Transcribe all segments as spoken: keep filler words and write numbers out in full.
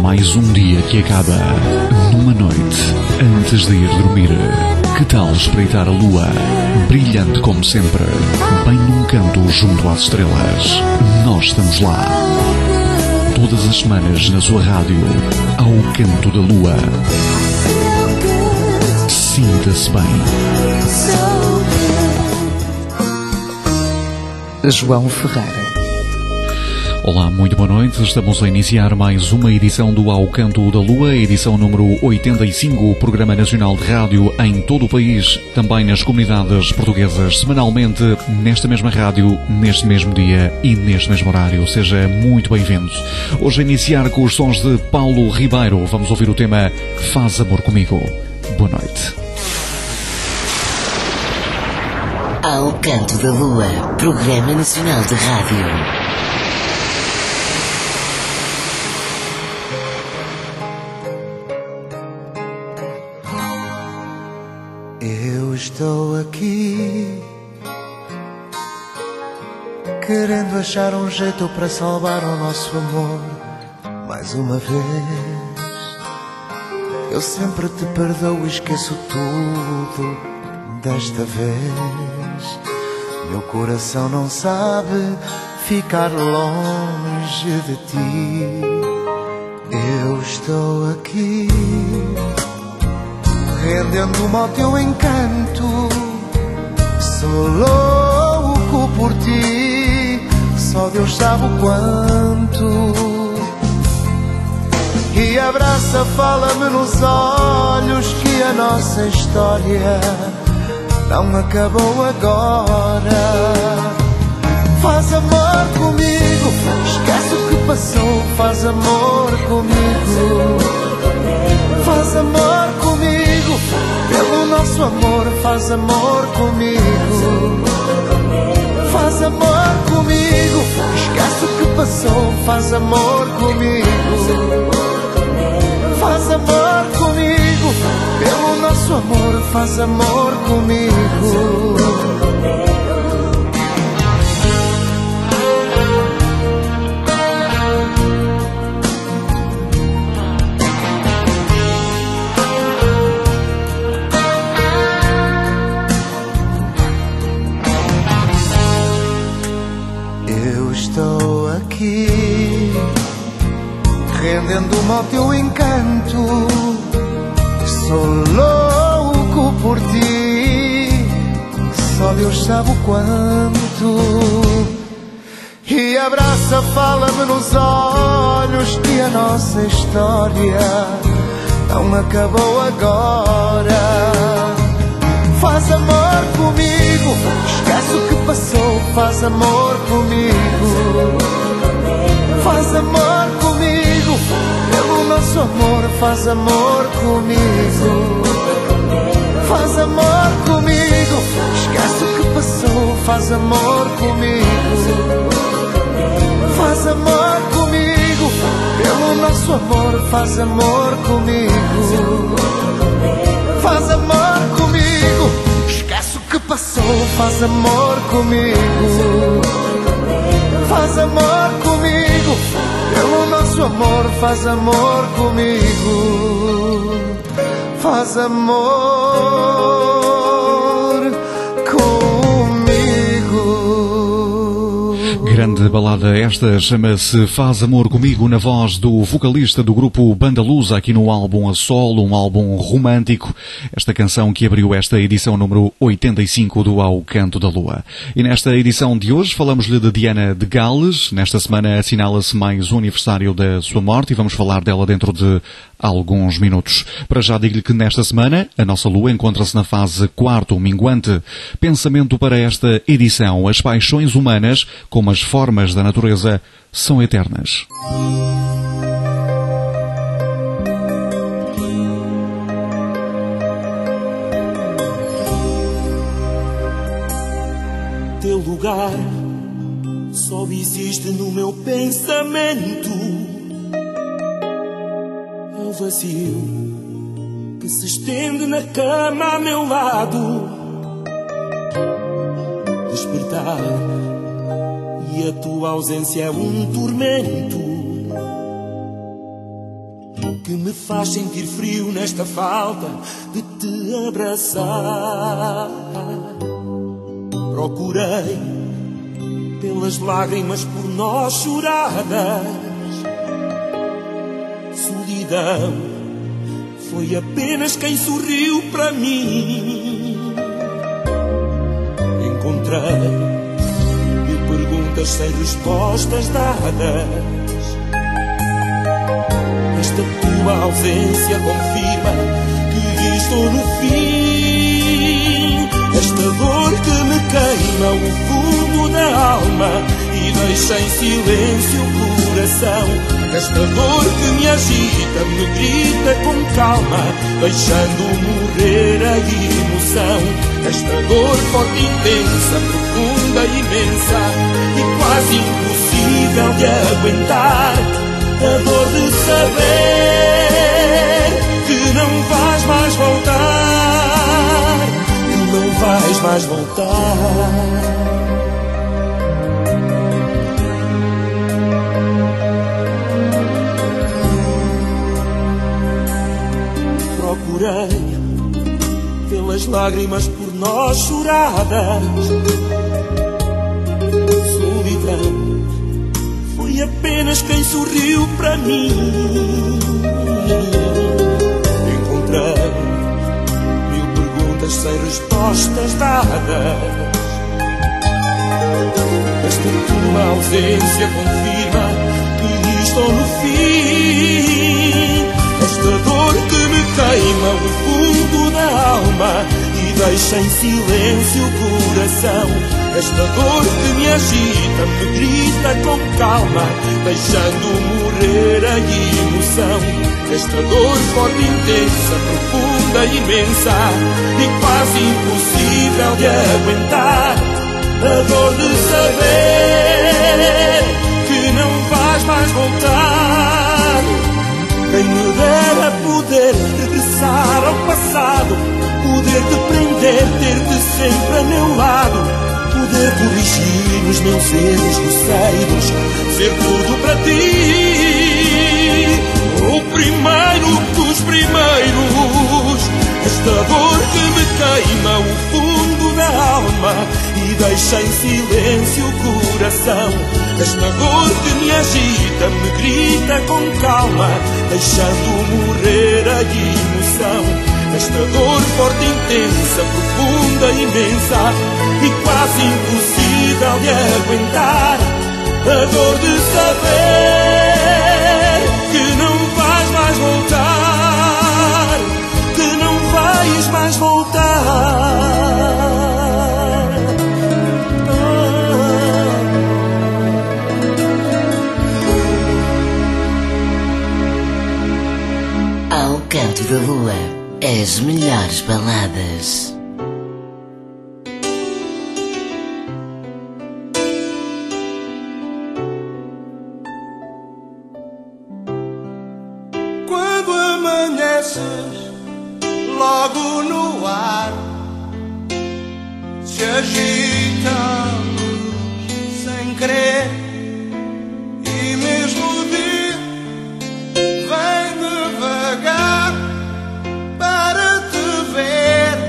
mais um dia que acaba numa noite antes de ir dormir. Que tal espreitar a lua, brilhante como sempre, bem num canto junto às estrelas? Nós estamos lá. Todas as semanas na sua rádio, ao canto da lua. Sinta-se bem. João Ferreira. Olá, muito boa noite. Estamos a iniciar mais uma edição do Ao Canto da Lua, edição número oitenta e cinco, programa nacional de rádio em todo o país, também nas comunidades portuguesas, semanalmente, nesta mesma rádio, neste mesmo dia e neste mesmo horário. Seja muito bem-vindo. Hoje a iniciar com os sons de Paulo Ribeiro, vamos ouvir o tema Faz Amor Comigo. Boa noite. Ao Canto da Lua, programa nacional de rádio. Estou aqui, querendo achar um jeito para salvar o nosso amor. Mais uma vez, eu sempre te perdoo e esqueço tudo. Desta vez, meu coração não sabe ficar longe de ti. Eu estou aqui, rendendo-me ao teu encanto. Sou louco por ti, só Deus sabe o quanto. E abraça, fala-me nos olhos que a nossa história não acabou agora. Faz amor comigo, esquece o que passou. Faz amor comigo, faz amor comigo, pelo nosso amor. Faz amor comigo, faz amor comigo, esquece o que passou. Faz amor comigo, faz amor comigo, pelo nosso amor. Faz amor comigo. Estou aqui, rendendo-me ao teu encanto. Sou louco por ti, só Deus sabe o quanto. E abraça, fala-me nos olhos que a nossa história não acabou agora. Faz amor comigo, esquece o que passou. Faz amor comigo, faz amor comigo, pelo nosso amor. Faz amor comigo, faz amor comigo, esquece o que passou. Faz amor comigo, faz amor comigo, pelo nosso amor. Faz amor comigo, faz amor comigo, esquece o que passou. Faz amor comigo, faz amor comigo, pelo nosso amor. Faz amor comigo, faz amor comigo. Grande balada esta, chama-se Faz Amor Comigo, na voz do vocalista do grupo Banda Lusa, aqui no álbum A Solo, um álbum romântico. Esta canção que abriu esta edição número oitenta e cinco do Ao Canto da Lua. E nesta edição de hoje falamos-lhe de Diana de Gales. Nesta semana assinala-se mais um aniversário da sua morte e vamos falar dela dentro de alguns minutos. Para já digo-lhe que nesta semana a nossa lua encontra-se na fase quarto minguante. Pensamento para esta edição: as paixões humanas, como as formas da natureza, são eternas. Teu lugar só existe no meu pensamento. É o vazio que se estende na cama a meu lado. Despertar e a tua ausência é um tormento. que me faz sentir frio nesta falta de te abraçar. Procurei pelas lágrimas por nós choradas. Solidão foi apenas quem sorriu para mim. Encontrei mil perguntas sem respostas dadas. Esta tua ausência confirma que estou no fim. Esta dor que me queima o fundo da alma e deixa em silêncio o coração. Esta dor que me agita, me grita com calma, deixando morrer a emoção. Esta dor forte, intensa, profunda, imensa e quase impossível de aguentar. A dor de saber que não vais mais voltar, que não vais mais voltar. Procurei pelas lágrimas por nós choradas. Solidão foi apenas quem sorriu para mim. Encontrei mil perguntas sem respostas dadas. Esta tua ausência confirma que estou no fim. Esta dor que me queima o fundo da alma e deixa em silêncio o coração. Esta dor que me agita, me grita com calma, deixando morrer a emoção. Esta dor forte, intensa, profunda, imensa e quase impossível de aguentar. A dor de saber que não vais mais voltar. Quem me dera poder regressar ao passado, poder te prender, ter-te sempre a meu lado, poder corrigir os meus erros grosseiros, ser tudo para ti. O primeiro dos primeiros. Esta dor que me queima o fundo da alma e deixa em silêncio o coração. Esta dor que me agita, me grita com calma, deixando morrer a emoção. Esta dor forte, intensa, profunda, imensa e quase impossível de aguentar. A dor de saber que não vais mais voltar, que não vais mais voltar. Ao canto da lua, as melhores baladas. Quando amanheces, logo no ar se agita a luz sem querer, e mesmo o dia vem devagar para te ver.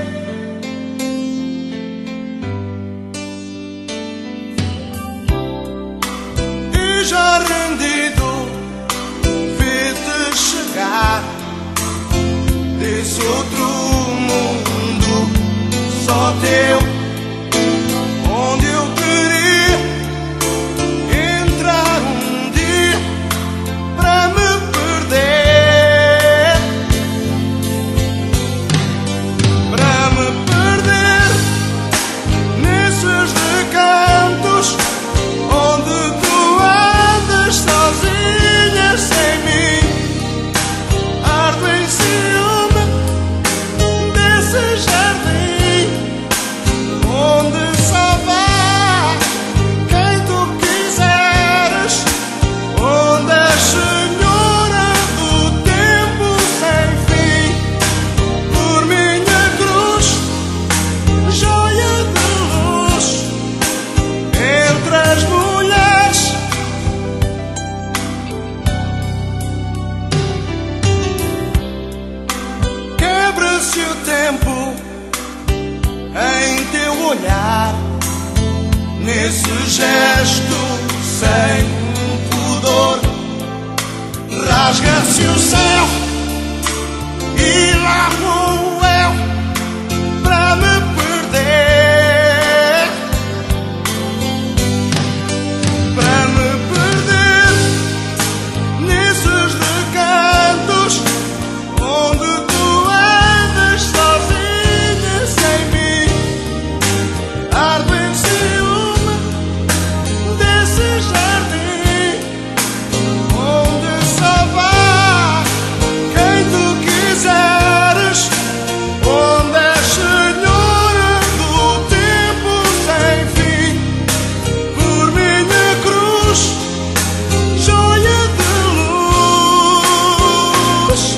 E já rendido vi-te chegar desse outro mundo só teu, onde eu queria entrar um dia para me perder, para me perder nesses recantos onde tu andas sozinha sem mim. Ardo em ciúme desse jardim nesse gesto sem pudor. Rasga-se o céu e lá vou eu para me perder, para me perder nesses recantos onde tu andas sozinha sem mim. Ardo em ciúme desse jardim onde só vai quem tu quiseres, onde és senhora do tempo sem fim. Por minha cruz, joia de luz.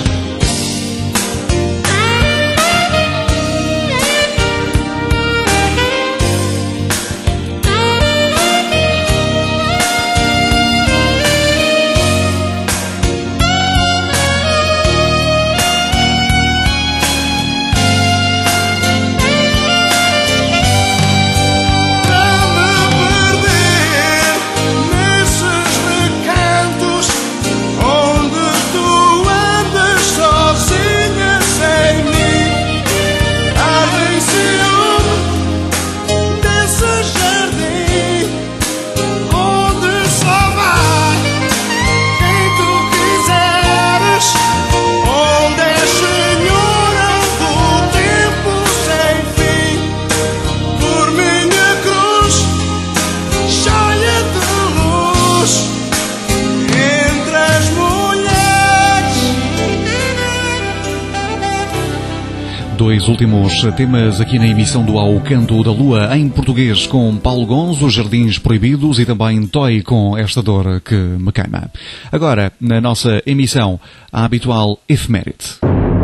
Dois últimos temas aqui na emissão do Ao Canto da Lua, em português com Paulo Gonzo, Jardins Proibidos, e também Toy com Esta Dor que Me Queima. Agora, na nossa emissão, a habitual efeméride.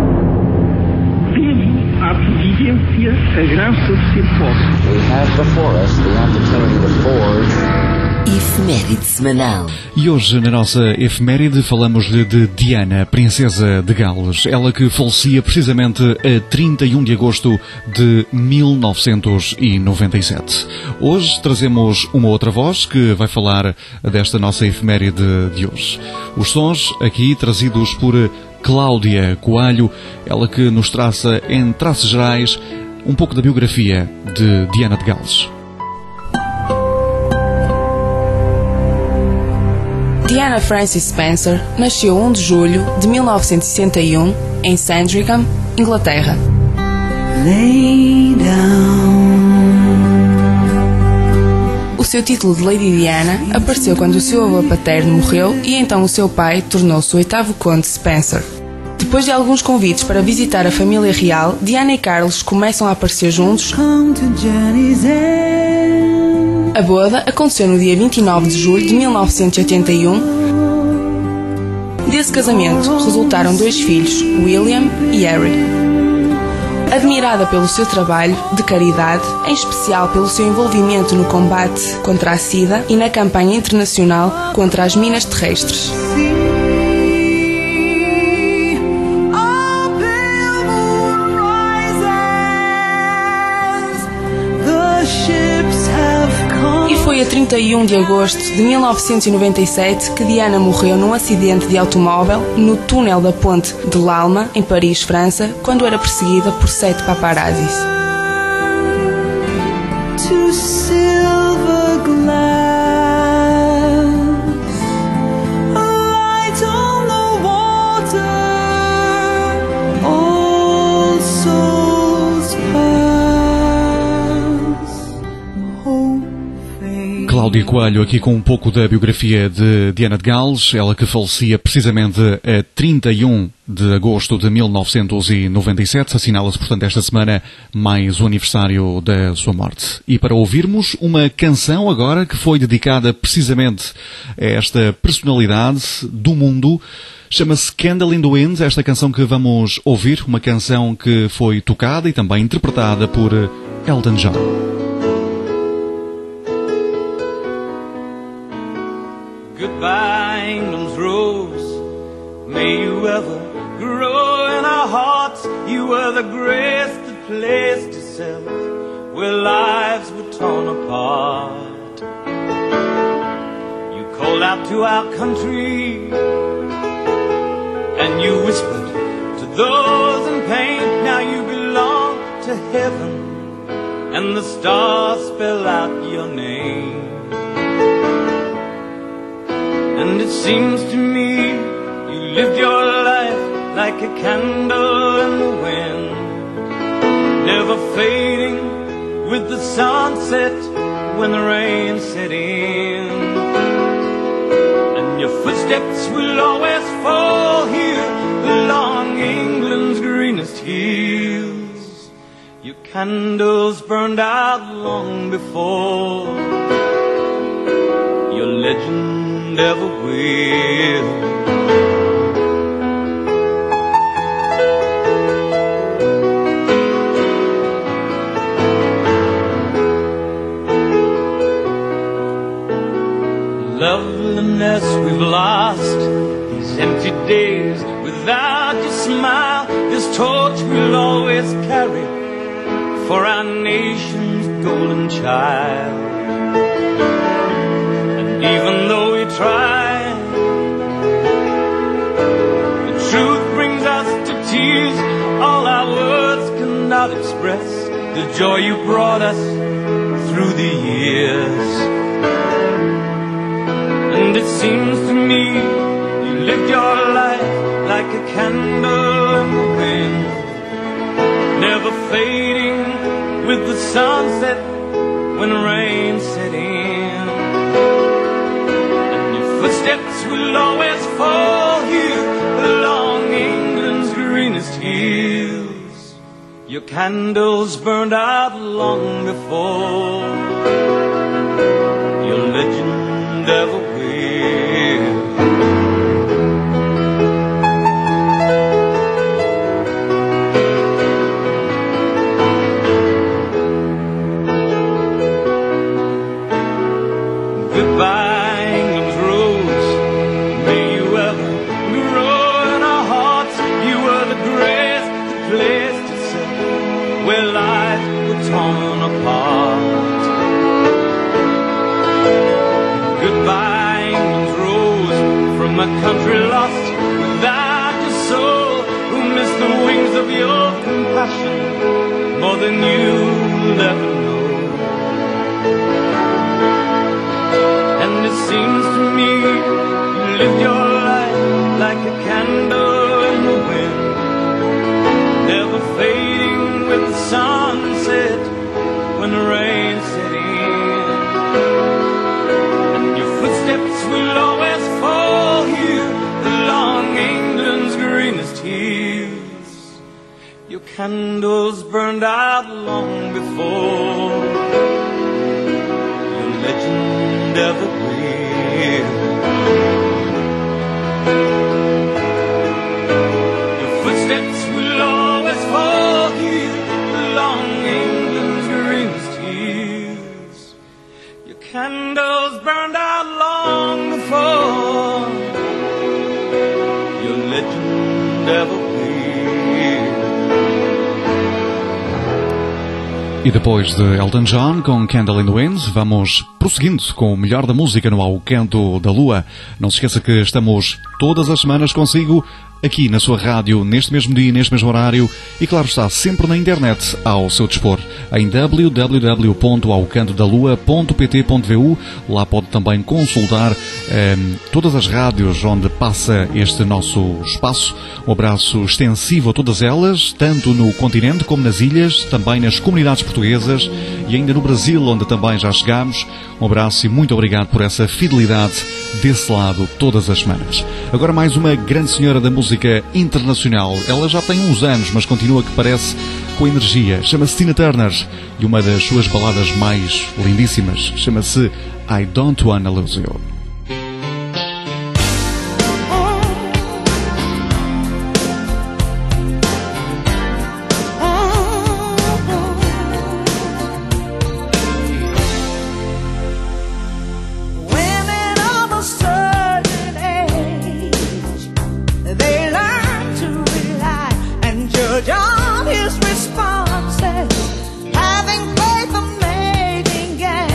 Temo à providência a graça de ser pobre. We have before us the opportunity to forge. Efeméride semanal. E hoje, na nossa efeméride, falamos-lhe de Diana, princesa de Gales. Ela que falecia precisamente a trinta e um de agosto de mil novecentos e noventa e sete. Hoje trazemos uma outra voz que vai falar desta nossa efeméride de hoje. Os sons aqui trazidos por Cláudia Coelho, ela que nos traça, em traços gerais, um pouco da biografia de Diana de Gales. Diana Frances Spencer nasceu a um de julho de mil novecentos e sessenta e um em Sandringham, Inglaterra. O seu título de Lady Diana apareceu quando o seu avô paterno morreu e então o seu pai tornou-se o oitavo conde Spencer. Depois de alguns convites para visitar a família real, Diana e Carlos começam a aparecer juntos. A boda aconteceu no dia vinte e nove de julho de mil novecentos e oitenta e um. Desse casamento resultaram dois filhos, William e Harry. Admirada pelo seu trabalho de caridade, em especial pelo seu envolvimento no combate contra a SIDA e na campanha internacional contra as minas terrestres. Foi a trinta e um de agosto de mil novecentos e noventa e sete que Diana morreu num acidente de automóvel no túnel da ponte de l'Alma, em Paris, França, quando era perseguida por sete paparazzis. Cláudia Coelho aqui com um pouco da biografia de Diana de Gales, ela que falecia precisamente a trinta e um de agosto de mil novecentos e noventa e sete, assinala-se portanto esta semana mais o aniversário da sua morte. E para ouvirmos uma canção agora que foi dedicada precisamente a esta personalidade do mundo, chama-se Candle in the Wind, esta canção que vamos ouvir, uma canção que foi tocada e também interpretada por Elton John. Goodbye, England's rose. May you ever grow in our hearts. You were the greatest place to sell, where lives were torn apart. You called out to our country and you whispered to those in pain, now you belong to heaven, and the stars spell out your name. And it seems to me you lived your life like a candle in the wind, never fading with the sunset when the rain set in. And your footsteps will always fall here along England's greenest hills. Your candles burned out long before your legend ever will. Loveliness we've lost, these empty days without your smile, this torch we'll always carry for our nation's golden child. And even though we try, the truth brings us to tears. All our words cannot express the joy you brought us through the years. And it seems to me you lived your life like a candle in the wind, never fading with the sunset when rain set in. And your footsteps will always fall here along England's greenest hills. Your candles burned out long before your legend ever will. Goodbye, England's rose. May you ever grow in our hearts. You were the greatest place to sit where lives were torn apart. Goodbye, England's rose, from a country lost without your soul, who missed the wings of your compassion more than you'll ever know. It seems to me you lived your life like a candle in the wind, never fading with the sunset when the rain set in. And your footsteps will always fall here along England's greenest hills. Your candles burned out long before your legend ever will. Your footsteps will always fall here along England's greenest hills. Your candles burned out long before your legend ever will. E depois de Elton John com Candle in the Wind, vamos prosseguindo com o melhor da música no Ao Canto da Lua. Não se esqueça que estamos todas as semanas consigo, aqui na sua rádio, neste mesmo dia, neste mesmo horário, e claro está, sempre na internet ao seu dispor, em w w w ponto ao canto da lua ponto p t ponto v u. Lá pode também consultar eh, todas as rádios onde passa este nosso espaço. Um abraço extensivo a todas elas, tanto no continente como nas ilhas, também nas comunidades portuguesas e ainda no Brasil, onde também já chegamos. Um abraço e muito obrigado por essa fidelidade desse lado todas as semanas. Agora mais uma grande senhora da música internacional. Ela já tem uns anos, mas continua que parece com energia. Chama-se Tina Turner e uma das suas baladas mais lindíssimas chama-se I Don't Wanna Lose You. His responses, having faith for making gains.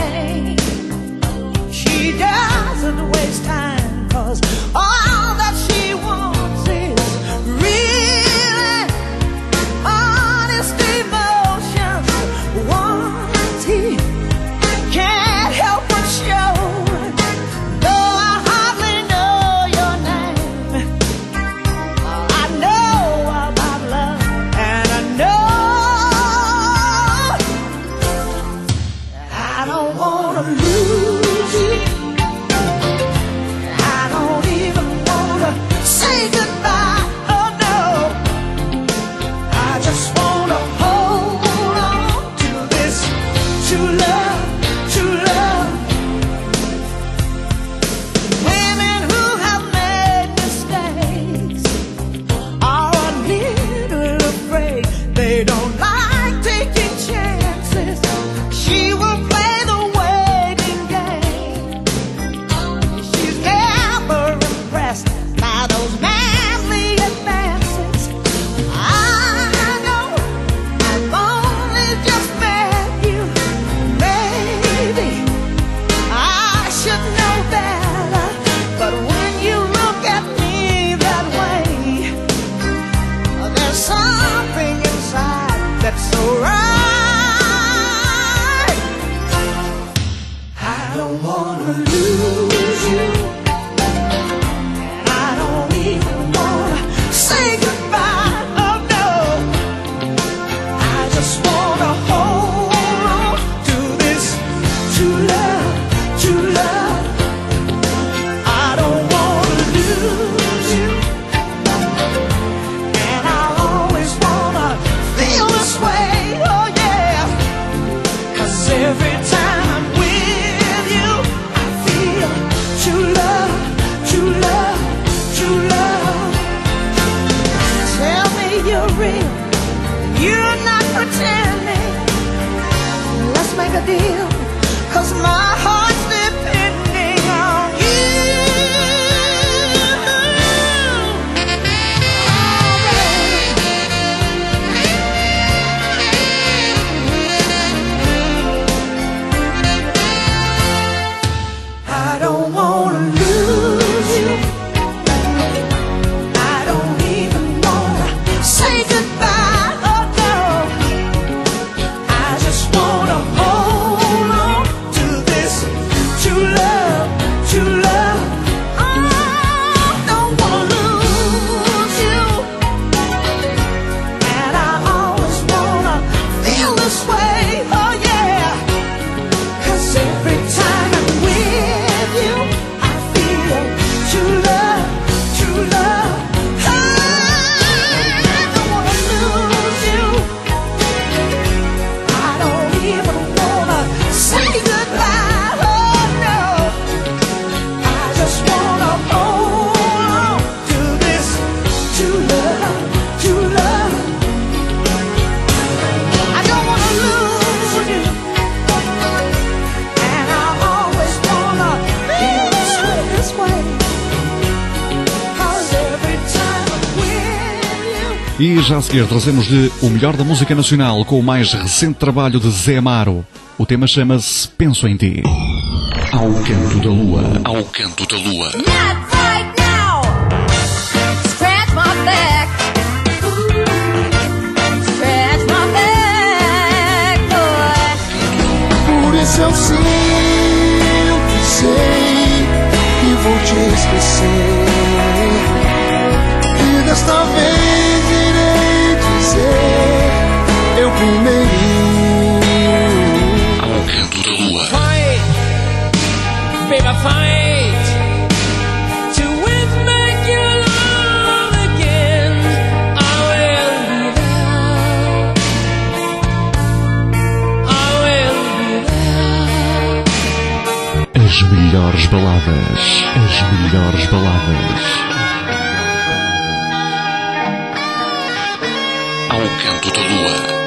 don't wanna lose you. I don't even wanna say goodbye. Oh no, I just wanna hold on to this true love, true love. Women who have made mistakes are a little afraid. They don't like taking chances. She will play the waiting game. She's never impressed by those manly advances. I know I've only just met you. Maybe I should know better. But when you look at me that way, there's something inside that's so right. I don't wanna lose you, and I don't even wanna say goodbye. Oh no, I just wanna hold on to this true love, true love. I don't wanna lose you, and I always wanna feel this way. Oh yeah, 'cause every time I'm with you, I feel true love, true love, true love. Tell me you're real, you're not pretending. Let's make a deal, 'cause my heart's depending on you. I don't wanna lose you. I don't even wanna say goodbye. Oh no, I just wanna hold on to this true love, true love. I don't wanna lose you, and I always wanna feel this way. Oh yeah, 'cause every time I'm with you, I feel true love, true love. I don't wanna lose you. I don't even wanna say goodbye. Oh no, I just wanna hold on to this true love, true love. I don't wanna lose you, and I always wanna feel this way, this way. 'Cause every time I'm with you. E já a seguir trazemos-lhe o melhor da música nacional com o mais recente trabalho de Zé Amaro. O tema chama-se Penso em Ti. Ao canto da lua. Ao canto da lua. Not right now. Scratch my back. Scratch my back, boy. Por isso eu sempre sei que vou te esquecer. E desta vez irei dizer eu primeiro. Ao canto da lua. Fight, baby, fight to win back your love again. I will be there. I will be there. As melhores baladas. As melhores baladas. Ao canto da lua.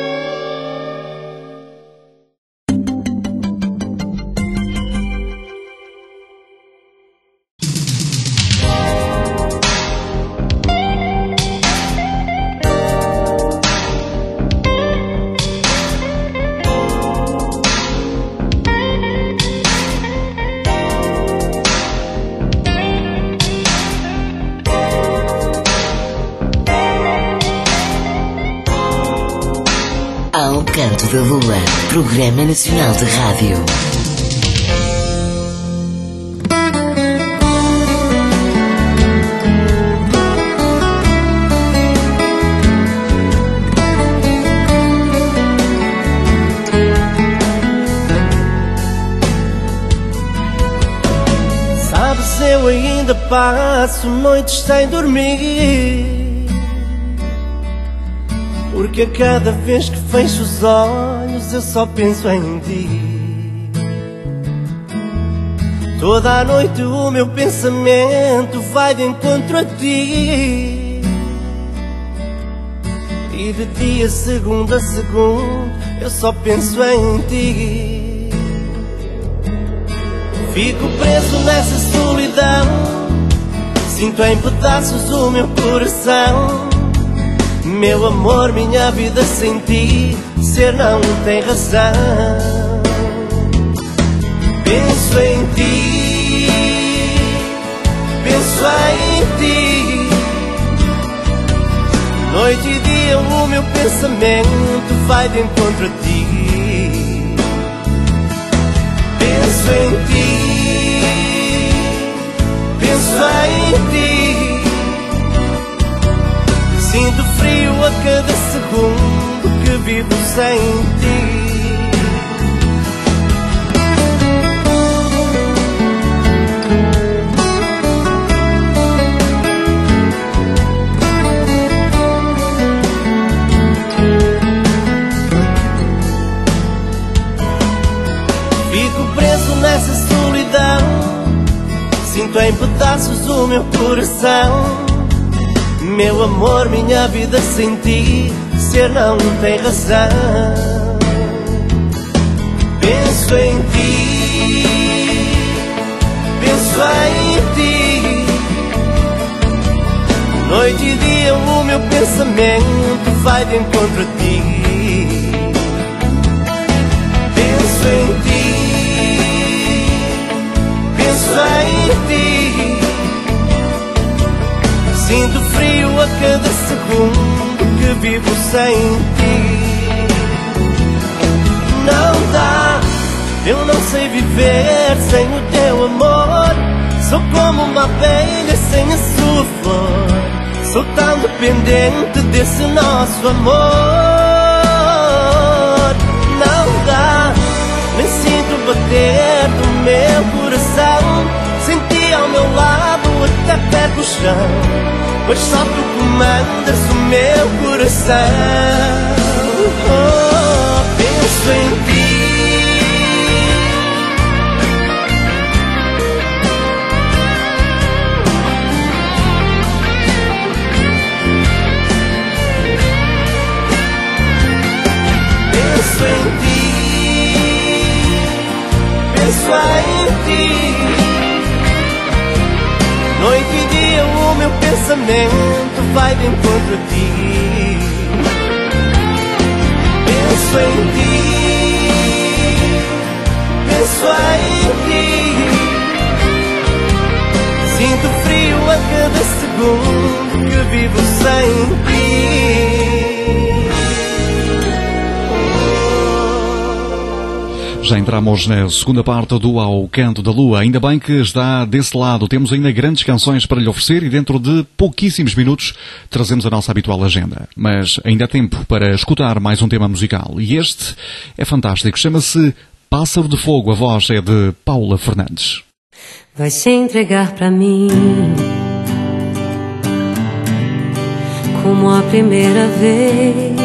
Ao Canto da Lua, Programa Nacional de Rádio. eu ainda passo noites sem dormir, porque a cada vez que fecho os olhos eu só penso em ti. Toda a noite o meu pensamento vai de encontro a ti, e de dia, segundo a segundo, eu só penso em ti. Fico preso nessa solidão, sinto em pedaços o meu coração. Meu amor, minha vida sem ti, ser não tem razão. Penso em ti, penso em ti, noite e dia o meu pensamento vai de encontro a ti. Penso em ti, penso em ti, sinto frio a cada segundo que vivo sem ti. Nessa solidão, sinto em pedaços o meu coração. Meu amor, minha vida sem ti, ser não tem razão. Penso em ti, penso em ti, noite e dia o meu pensamento vai de encontro a ti. Penso em ti, penso em ti, sinto frio a cada segundo que vivo sem ti. Não dá, eu não sei viver sem o teu amor. Sou como uma abelha sem a sua flor, sou tão dependente desse nosso amor. Não dá, nem sinto bater do meu coração. Senti ao meu lado até perto do chão, pois só tu comandas o meu coração. Oh, penso em ti, penso em ti, penso em ti, noite e dia o meu pensamento vai de encontro a ti. Penso em ti, penso em ti, sinto frio a cada segundo que vivo sem ti. Já entramos na segunda parte do Ao Canto da Lua. Ainda bem que está desse lado. Temos ainda grandes canções para lhe oferecer e dentro de pouquíssimos minutos trazemos a nossa habitual agenda. Mas ainda há tempo para escutar mais um tema musical. E este é fantástico. Chama-se Pássaro de Fogo. A voz é de Paula Fernandes. Vai se entregar pra mim como a primeira vez.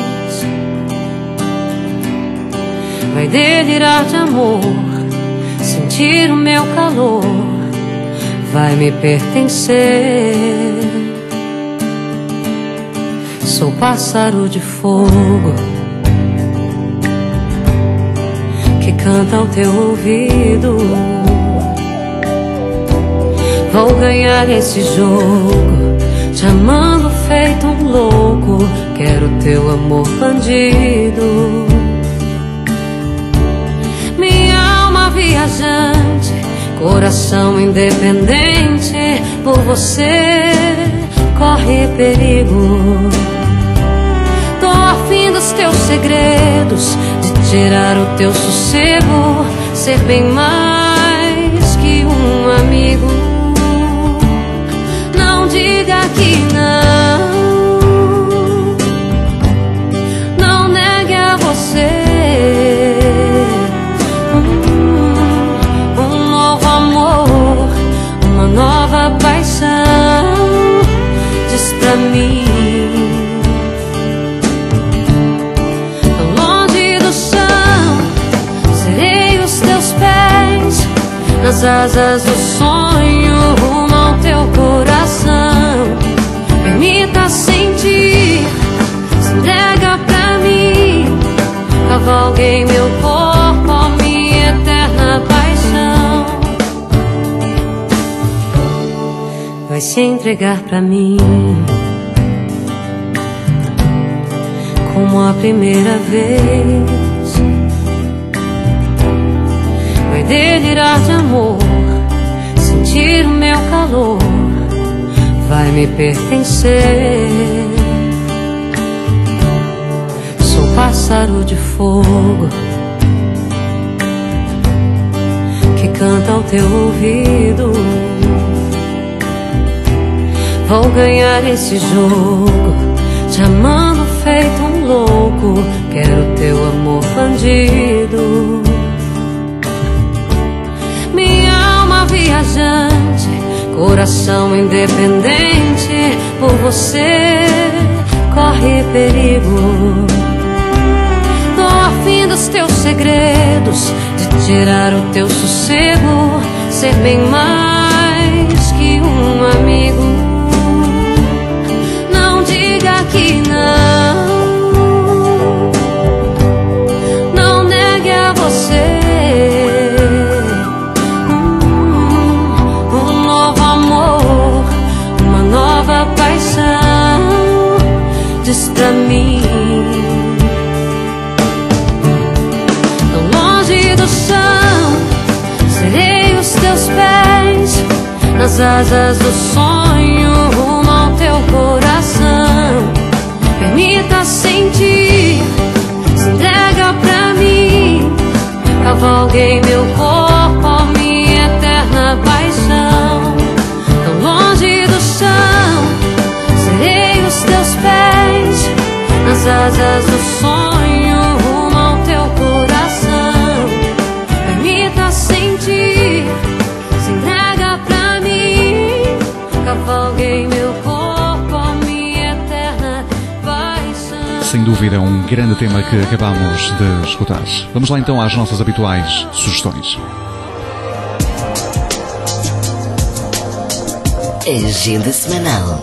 Vai delirar de amor, sentir o meu calor, vai me pertencer. Sou pássaro de fogo que canta ao teu ouvido. Vou ganhar esse jogo, te amando feito um louco. Quero teu amor bandido. Viajante, coração independente, por você corre perigo. Tô afim dos teus segredos, de tirar o teu sossego, ser bem mais que um amigo. Não diga que não, não negue a você. nas asas do sonho rumo ao teu coração. Permita sentir, se entrega pra mim. Cavalguei meu corpo, ó minha eterna paixão. Vai se entregar pra mim como a primeira vez. Vai delirar de amor, sentir o meu calor. Vai me pertencer. Sou pássaro de fogo que canta ao teu ouvido. Vou ganhar esse jogo, te amando feito um louco. Quero teu amor bandido. Minha alma viajante, coração independente, por você corre perigo. Tô afim dos teus segredos, de tirar o teu sossego, ser bem mais que um amigo. Não diga que não, não negue a você um novo amor, uma nova paixão. Diz pra mim, tão longe do chão, serei os teus pés, nas asas do sonho rumo ao teu coração. Permita sentir, se entrega pra mim. Cavalguei meu corpo, ó minha eterna paixão. Tão longe do chão, serei os teus pés, nas asas do sonho rumo ao teu coração. Permita sentir, se entrega pra mim. Cavalguei meu corpo, ó minha eterna paixão. Sem dúvida, um grande tema que acabamos de escutar. Vamos lá então às nossas habituais sugestões. Agenda semanal.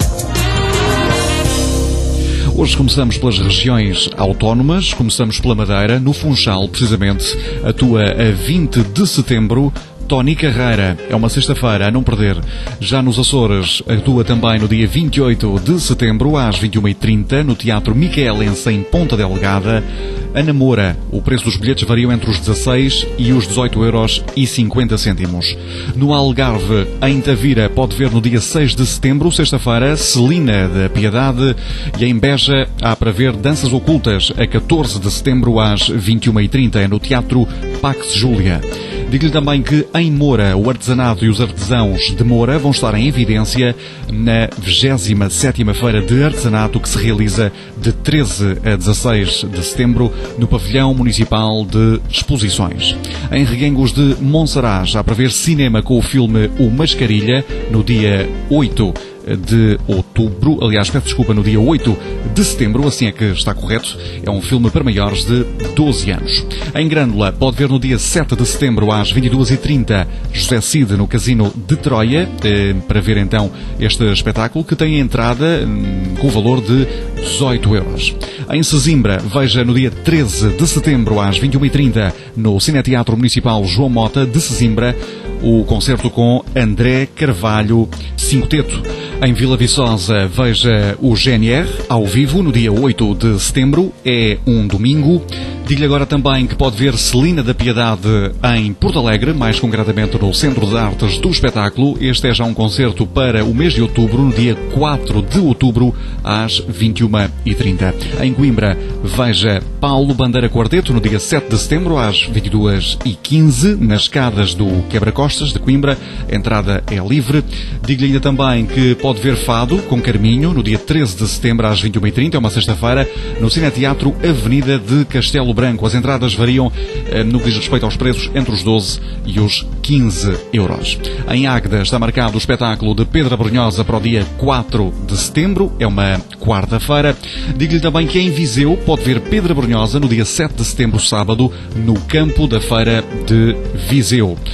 Hoje começamos pelas regiões autónomas, começamos pela Madeira. No Funchal, precisamente, atua a vinte de setembro Tony Carreira. É uma sexta-feira a não perder. Já nos Açores, atua também no dia vinte e oito de setembro, às vinte e uma e trinta, no Teatro Micaelense, em Ponta Delgada. A Namora, o preço dos bilhetes variam entre os dezasseis e os dezoito euros e cinquenta cêntimos. No Algarve, em Tavira, pode ver no dia seis de setembro, sexta-feira, Celina da Piedade. E em Beja, há para ver Danças Ocultas, a catorze de setembro, às vinte e uma e trinta, no Teatro Pax Júlia. Digo-lhe também que em Moura, o artesanato e os artesãos de Moura vão estar em evidência na vigésima sétima Feira de Artesanato, que se realiza de treze a dezasseis de setembro no Pavilhão Municipal de Exposições. Em Reguengos de Monsaraz, há para ver cinema com o filme O Mascarilha, no dia oito de outubro, aliás, peço desculpa, no dia oito de setembro, assim é que está correto. É um filme para maiores de doze anos. Em Grândola, pode ver no dia sete de setembro, às vinte e duas e trinta, José Cid no Casino de Troia, eh, para ver então este espetáculo, que tem entrada hum, com o valor de dezoito euros. Em Sesimbra, veja no dia treze de setembro, às vinte e uma e trinta, no Cineteatro Municipal João Mota de Sesimbra, o concerto com André Carvalho Cincoteto. Em Vila Viçosa, veja o G N R ao vivo no dia oito de setembro, é um domingo. Digo-lhe agora também que pode ver Celina da Piedade em Porto Alegre, mais concretamente no Centro de Artes do Espetáculo. Este é já um concerto para o mês de outubro, no dia quatro de outubro, às vinte e uma e trinta. Em Coimbra, veja Paulo Bandeira Quarteto no dia sete de setembro, às vinte e duas e quinze, nas escadas do Quebra-Costas de Coimbra. A entrada é livre. Digo-lhe ainda também que pode ver Fado com Carminho no dia treze de setembro, às vinte e uma e trinta, é uma sexta-feira, no Cineteatro Avenida de Castelo Branco. As entradas variam, no que diz respeito aos preços, entre os doze e os quinze euros. Em Águeda está marcado o espetáculo de Pedro Abrunhosa para o dia quatro de setembro, é uma quarta-feira. Digo-lhe também que em Viseu pode ver Pedro Abrunhosa no dia sete de setembro, sábado, no campo da Feira de Viseu.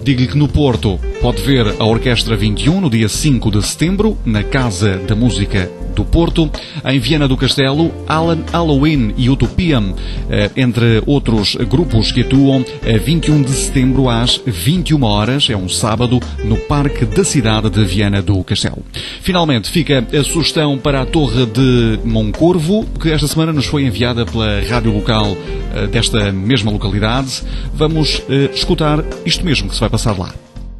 Digo-lhe que no Porto pode ver a Orquestra vinte e um no dia cinco de setembro, na Casa da Música do Porto. Em Viana do Castelo, Alan Halloween e Utopian, entre outros grupos que atuam, a vinte e um de setembro às vinte e uma horas, é um sábado, no Parque da cidade de Viana do Castelo. Finalmente, fica a sugestão para a Torre de Moncorvo, que esta semana nos foi enviada pela rádio local desta mesma localidade. Vamos uh, escutar isto mesmo que se vai passar lá.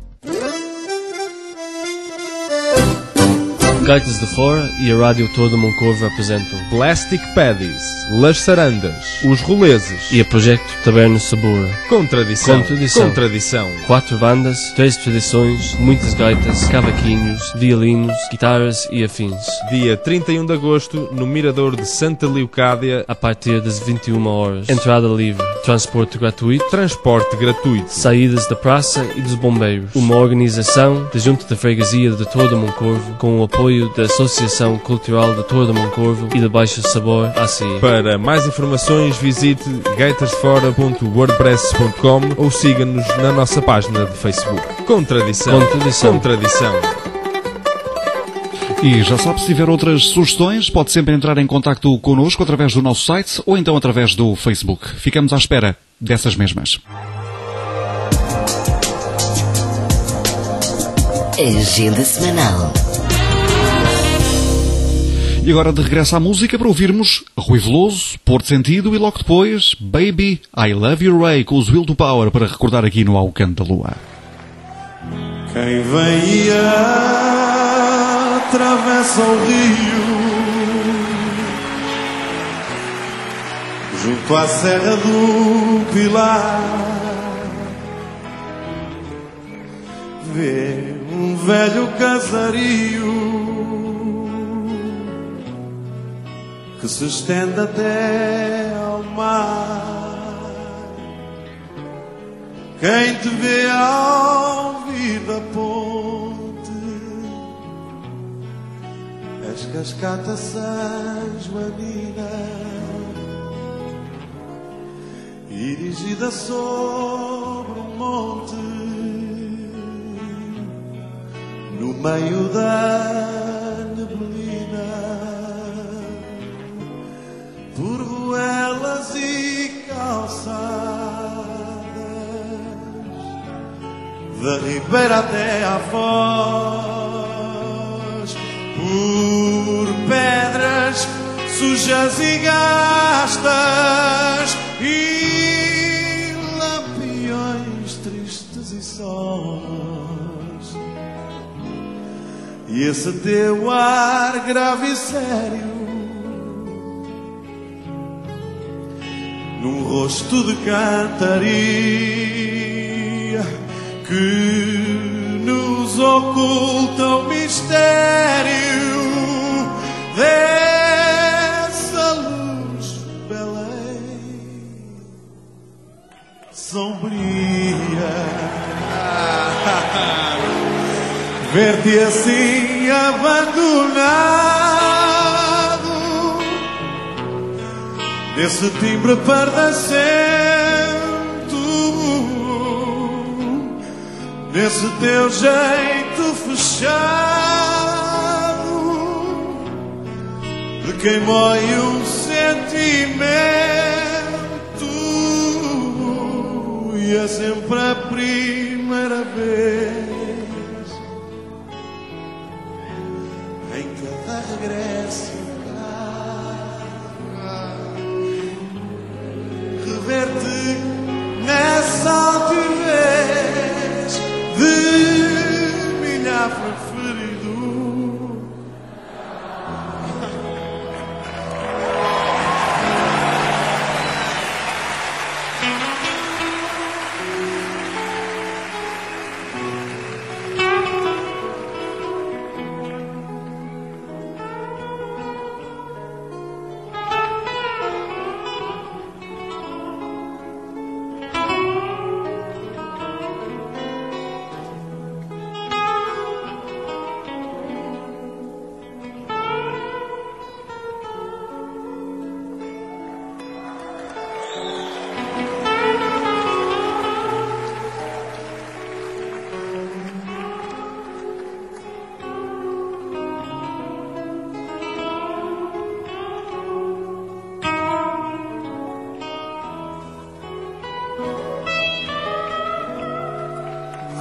Gaitas de Fora e a Rádio Toda Moncorvo apresentam Plastic Paddies, Las Sarandas, Os Roleses e a Projeto Taberna Sabor. Contradição. Contradição. Contradição. Quatro bandas, três tradições, muitas gaitas, cavaquinhos, violinos, guitarras e afins. Dia trinta e um de agosto, no Mirador de Santa Leocádia, a partir das vinte e uma horas. Entrada livre, transporte gratuito, transporte gratuito, saídas da praça e dos bombeiros. Uma organização da Junta da Freguesia de Toda Moncorvo, com o apoio da Associação Cultural de Toda Moncorvo e da Baixa Sabor A C I. Para mais informações, visite gaitasdefora ponto wordpress ponto com ou siga-nos na nossa página de Facebook. Contradição. Contradição. Contradição. E já sabe, se tiver outras sugestões, pode sempre entrar em contacto connosco através do nosso site ou então através do Facebook. Ficamos à espera dessas mesmas. Agenda semanal. E agora de regresso à música para ouvirmos Rui Veloso, Porto Sentido e logo depois Baby, I Love You Ray com os Will to Power para recordar aqui no Ao Canto da Lua. Quem vem e atravessa o rio junto à Serra do Pilar, vê um velho casario que se estende até ao mar. Quem te vê ao vir da ponte, as cascatas São Joanina, erigida sobre um monte, no meio da neblina, por ruelas e calçadas, da ribeira até à foz, por pedras sujas e gastas e lampiões tristes e sós, e esse teu ar grave e sério num rosto de cantaria que nos oculta o mistério dessa luz Belém sombria. Ver-te assim abandonado nesse timbre pardacento, nesse teu jeito fechado de quem mói um sentimento, e é sempre a primeira vez em cada regresso ver-te nessa altivez de milhar preferido.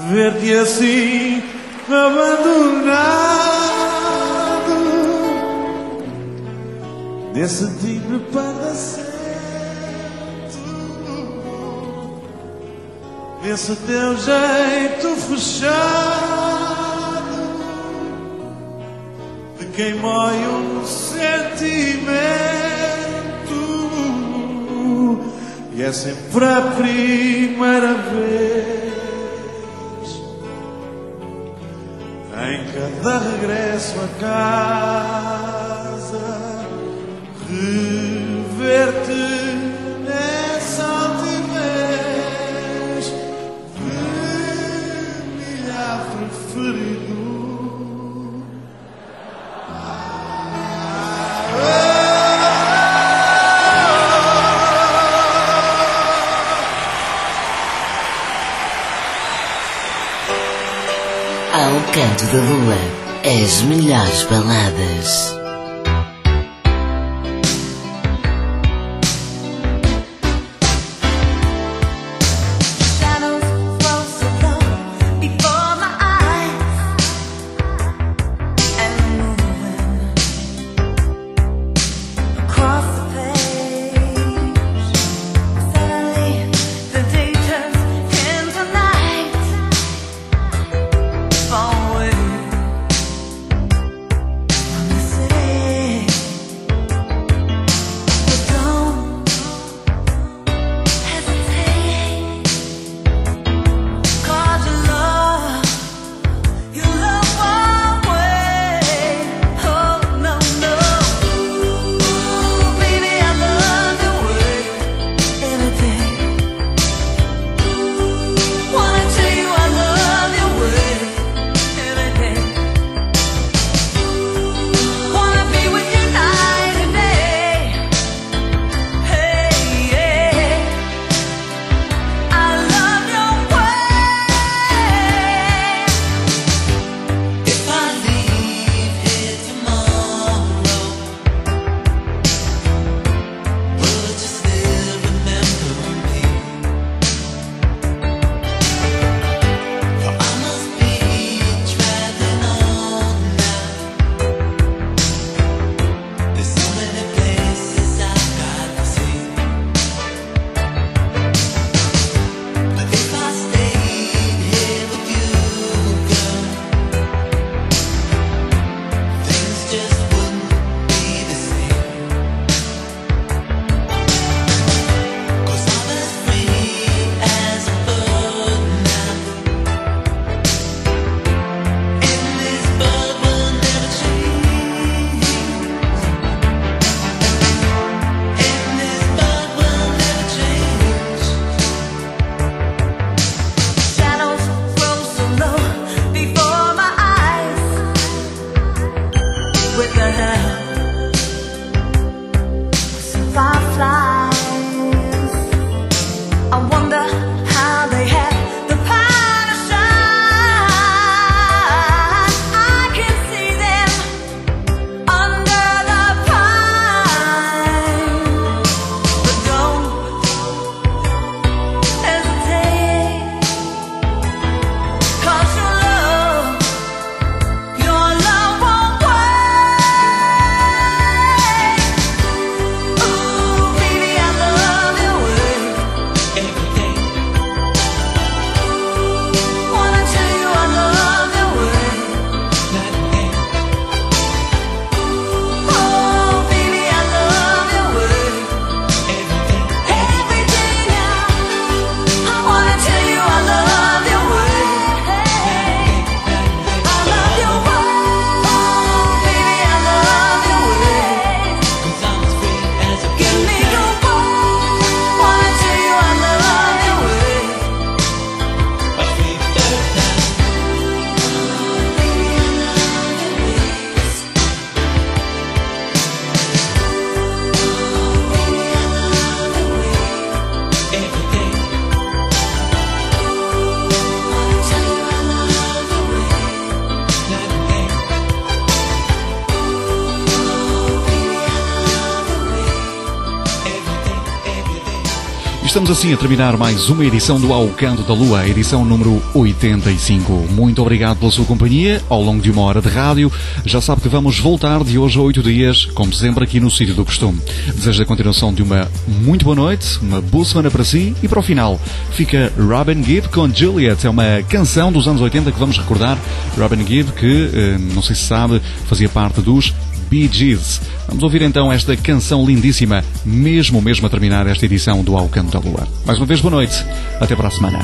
ver-te assim abandonado. Decidi-me para sempre. Esse teu jeito fechado de quem mói um sentimento, e é sempre a primeira vez em cada regresso a casa, rever-te nessa altivez de milhar preferido. Ao Canto da Lua, as melhores baladas. City estamos assim a terminar mais uma edição do Ao Canto da Lua, edição número oitenta e cinco. Muito obrigado pela sua companhia ao longo de uma hora de rádio. Já sabe que vamos voltar de hoje a oito dias, como sempre, aqui no sítio do costume. Desejo a continuação de uma muito boa noite, uma boa semana para si e para o final fica Robin Gibb com Juliet. É uma canção dos anos oitenta que vamos recordar. Robin Gibb, que, não sei se sabe, fazia parte dos Bee Gees. Vamos ouvir então esta canção lindíssima, mesmo mesmo a terminar esta edição do Ao Canto da Lua. Mais uma vez, boa noite. Até para a semana.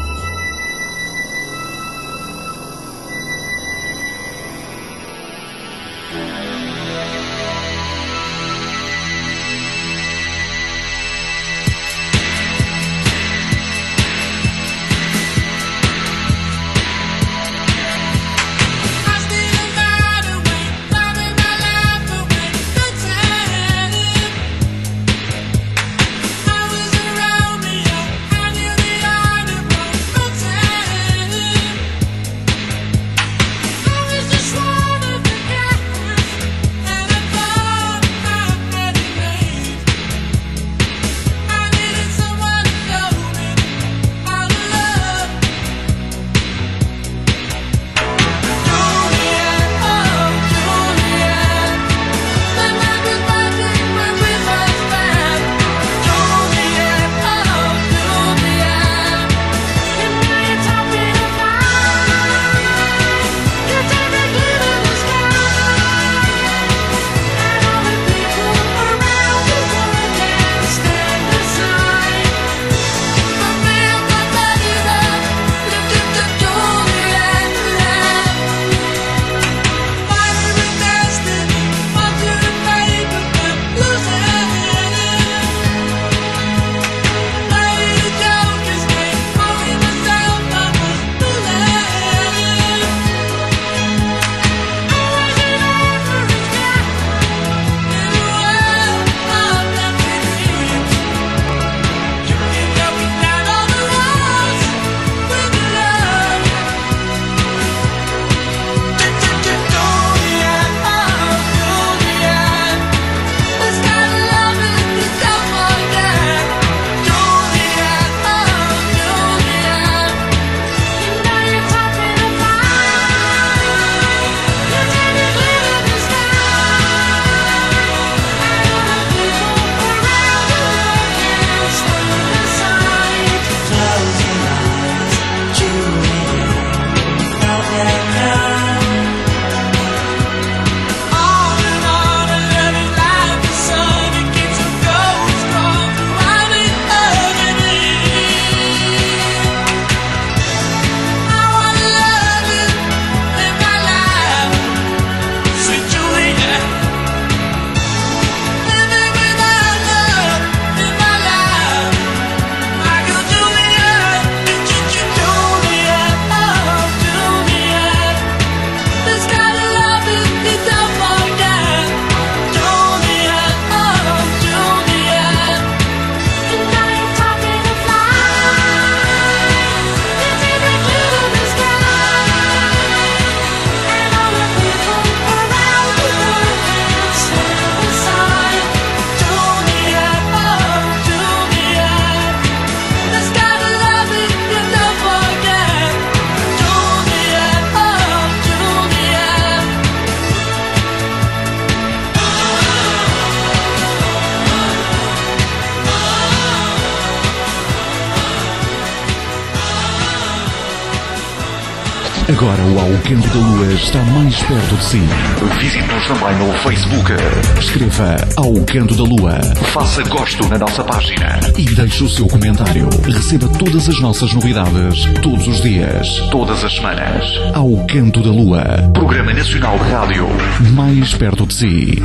Agora o Ao Canto da Lua está mais perto de si. Visite-nos também no Facebook. Escreva Ao Canto da Lua. Faça gosto na nossa página. E deixe o seu comentário. Receba todas as nossas novidades. Todos os dias. Todas as semanas. Ao Canto da Lua. Programa Nacional de Rádio. Mais perto de si.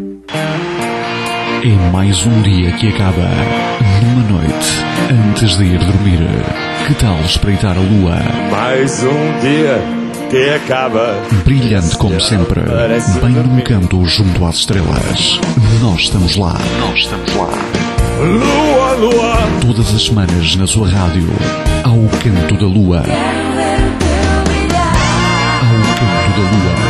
É mais um dia que acaba. Numa noite. Antes de ir dormir. Que tal espreitar a lua? Mais um dia que acaba. Brilhante como sempre. Bem num canto junto às estrelas. Nós estamos lá. Nós estamos lá. Lua, lua. Todas as semanas na sua rádio. Ao Canto da Lua. Ao Canto da Lua.